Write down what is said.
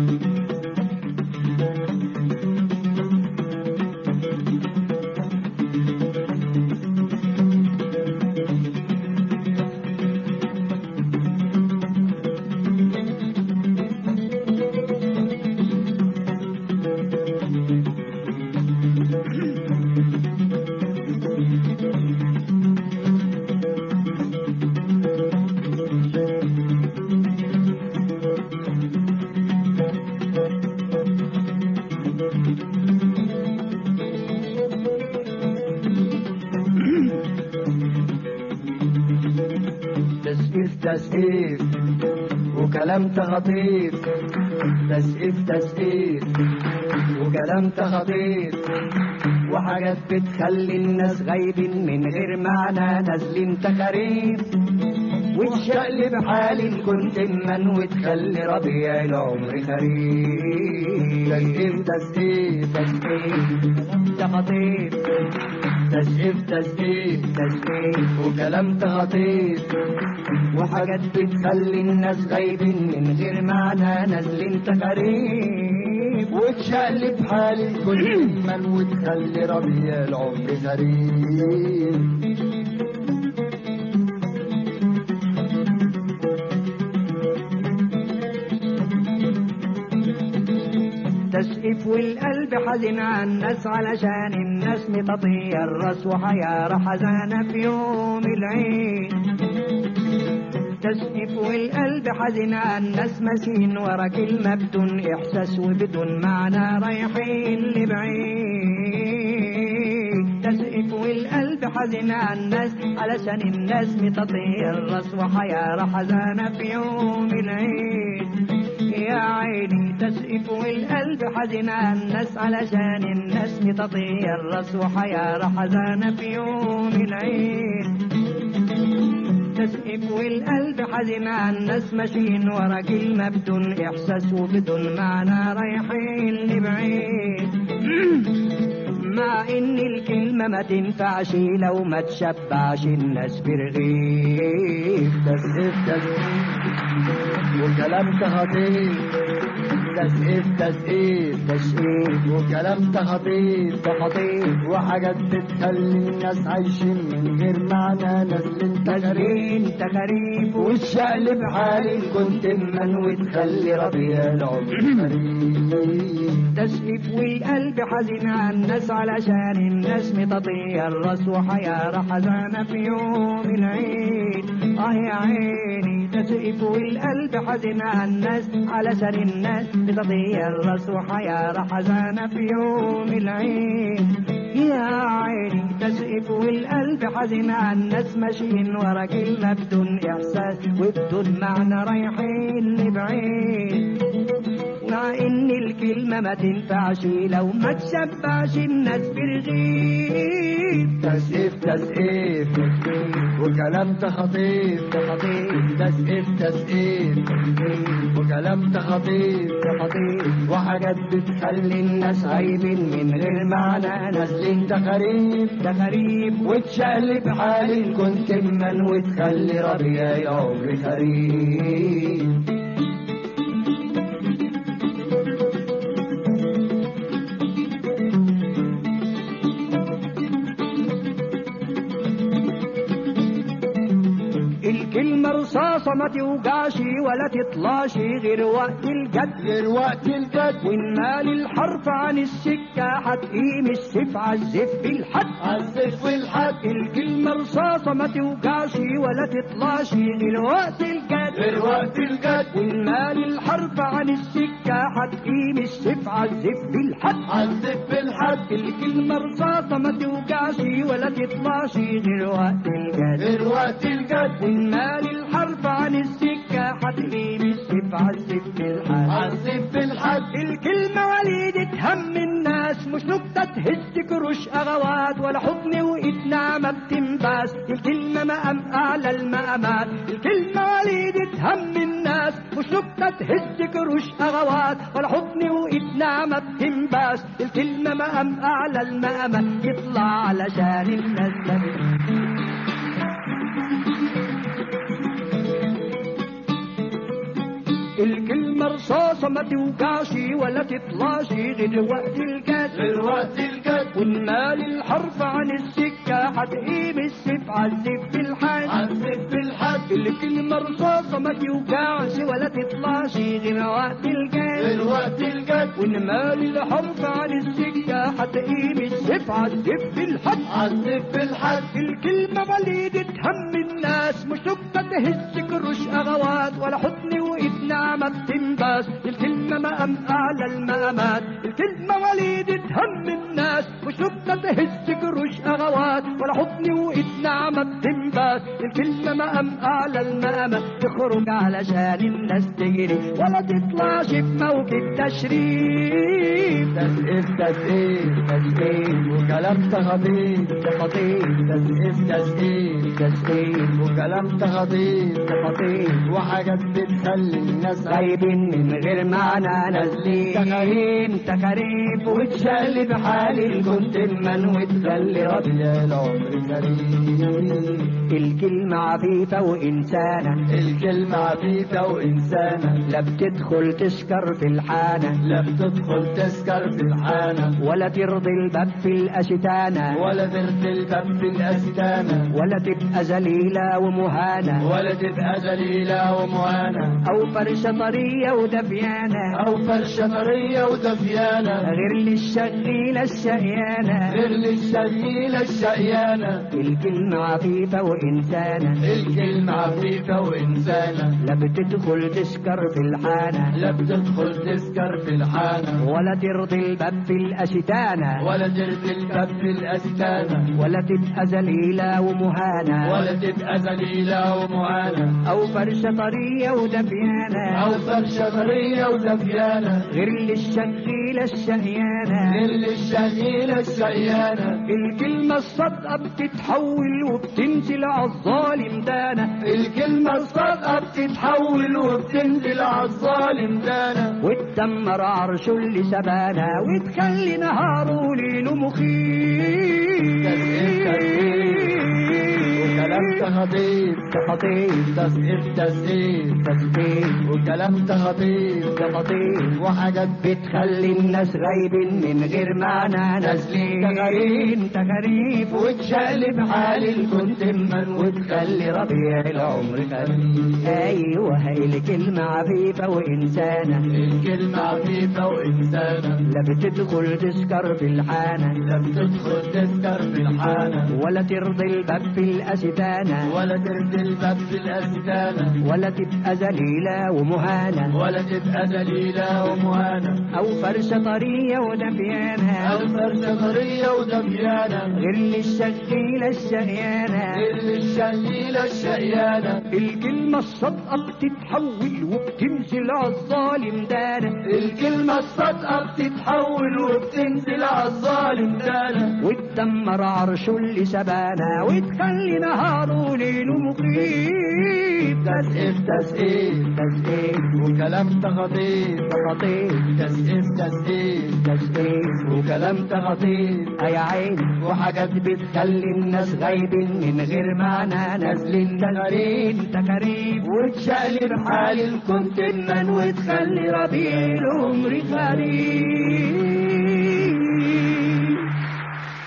تسقيف وكلام تخطيف، تسقيف وكلام تخطيف، وحاجات بتخلي الناس غايبين من غير معنى نازلين تخاريف، وتشقلب حال الكون تمن وتخلي ربيع العمر خريف. تسقيف تخطيف، تسقيف وكلام تخطيف، وحاجات بتخلي الناس غايبين من غير معنى نازلين تخاريف، وتشقلب حال الكل من وتخلي ربيع العمر غريب. تسقيف والقلب حزين على الناس علشان الناس متطير الراس وحيارة حزانة في يوم العيد. تسقيف والقلب حزين على الناس ماشيين ورا كلمة بدون إحساس وبدون معنى رايحين لبعيد. تسقيف والقلب حزين على الناس علشان الناس متطير الراس وحيارة حزانة في يوم العيد. يا عيني تسقيف والقلب حزين على الناس علشان الناس متطير الراس وحيارة حزانة في يوم العيد. تسقيف والقلب حزين على الناس ماشيين ورا كلمة بدون إحساس وبدون معنى رايحين لبعيد. مع إن الكلمة ما تنفعش لو ما تشبعش الناس برغيف. تسقيف وكلام تخطيف، تسقيف وكلام تخطيف، وحاجات بتخلي الناس عايشين من غير معنى نازلين تخاريف، والشقلب حالي كنت من وتخلي ربيع العمر غريب. تسقيف والقلب حزين على الناس علشان الناس متطير الراس وحيارة حزانة في يوم العيد. يا عيني تسقيف والقلب حزين على الناس علشان الناس متطير الراس وحيارة حزانة في يوم العيد. يا عيني تسقيف والقلب حزين على الناس ماشيين ورا كلمة بدون إحساس وبدون معنى رايحين لبعيد. مع إن الكلمة ما تنفعش لو ما تشبعش الناس برغيف. تسقيف وكلام تخطيف، تسقيف وكلام تخطيف، وحاجات بتخلي الناس عايبين من غير معنى نازلين تخاريف، وتشقلب حالي كنت من وتخلي ربيع العمر خريف. الكلمة رصاصة ما توجعش ولا تطلعش غير وقت الجد، والمال الحرف عن السكة هتقيم السيف عالزف بالحد، الكلمة رصاصة ما توجعش ولا تطلعش غير وقت الجد، والمال الحرف عن السكة هتقيم السيف عالزف بالحد، الكلمة رصاصة ما توجعش ولا تطلعش غير وقت الجد، والمال الحرف عن السكة هتقيم السيف عالزف بالحد، الكلمة وليدة هم الناس مش نكتة تهز كروش أغوات ولا حضن وإيد نعمة بتنباس، الكلمة مقام أعلى المقامات، الكلمة وليدة هم الناس مش نكتة تهز كروش أغوات ولا حضن وإيد نعمة بتنباس، الكلمة مقام أعلى المقامات يطلع علشان الناس الكلمة رصاصة ما توقعش ولا تطلعش غير وقت الجد، غير وقت الجد. والمال الحرف عن السكة هتقيم السيف عالسيف في الحد، عالسيف في الحد. الكلمة رصاصة ما توقعش ولا تطلعش غير وقت الجد، غير وقت الجد. والمال الحرف عن السكة هتقيم السيف عالسيف في الحد، عالسيف في الحد. الكلمة وليدة هم الناس مش تبقى تهز كرش أغوات ولا حضن وإيد نعمة بتنباس، الكلمة مقام أعلى المقامات، الكلمة وليدة هم الناس مش تبقى تهز كرش أغوات ولا حضن وإيد نعمة بتنباس، الكلمة مقام أعلى المقامات، تخرج علشان الناس تجري ولا تطلعش بموكب تشريف. تسقيف تسقيف تسقيف وكلام تخطيف تخطيف. تسقيف تسقيف تسقيف وكلام تخطيف تخطيف. وحاجات بتخلي الناس غايبين من غير معنى نازلين تكاريف وتشقلب حال الكنت من وتخلي ربيع العمر كريم. الكلمة عفيفة وإنسانة، الكلمة عفيفة وإنسانة. لا بتدخل تسكر في الحانة، لا بتدخل تسكر في الحانة. ولا ترضي الباب في الأشتانة، ولا ترضي الباب في الأستانة. ولا تبقى ذليلة ومهانة، ولا تبقى ذليلة ومهانة. أو فرشة طرية ودفيانة، أو فرشة طرية ودفيانة. غير للشغيلة الشقيانة، غير للشغيلة الشقيانة. الكلمة عفيفة وإنسانة، الكلمة عفيفة وإنسانة. لا بتدخل تسكر في الحانة، لا بتدخل تسكر في الحانة. ولا ترضي الباب في الأشتانة، ولا ترضي الباب في الأستانة. ولا تبقى ذليلة ومهانة، ولا تبقى ذليلة ومهانة. أو فرشة طرية ودفيانة، أو فرشة طرية ودفيانة. غير للشغيلة الشقيانة، غير للشغيلة الشقيانة. الكلمة الصادقة بتتحول وبتنزل عالظالم دانا، الكلمة الصادقة بتتحول وبتنزل عالظالم دانا. وتدمر عرشه اللي سبانا وتخلي نهاره ليله مخيف. وكلام تخطيف تخطيف تسقيف تسقيف تسقيف وكلام تخطيف تخطيف وحاجات بتخلي الناس غايبين من غير معنى نازلين تكاريف وتشقلب حال الكون تما وتخلي ربيع العمر كريم. ايوه الكلمة عفيفة وإنسانة، الكلمة عفيفة وإنسانة. لا بتدخل تسكر في الحانة، لا بتدخل تسكر في الحانة. ولا ترضي الباب في الأستانة، ولا ترضي الباب في الأستانة. ولا تبقى ذليلة ومهانة، ولا تبقى ذليلة ومهانة. أو فرشة طرية ودفيانة، أو فرشة طرية ودفيانة. غير للشغيلة الشقيانة، غير للشغيلة الشقيانة. الكلمة الصادقة بتتحول وبتنزل عالظالم دانا، الكلمة الصادقة بتتحول وبتنزل عالظالم دانا. وتدمر عرشه اللي سبانا وتخلي نهاره ليله مخيف. تسقيف تسقيف تسقيف وكلام تخطيف تخطيف تسقيف تسقيف تسقيف وكلام تخطيف. يا عيني وحاجات بتخلي الناس غايبين من غير معنى نازلين تكاريف وتشقلب حال الكون تما وتخلي ربيع العمر كريم.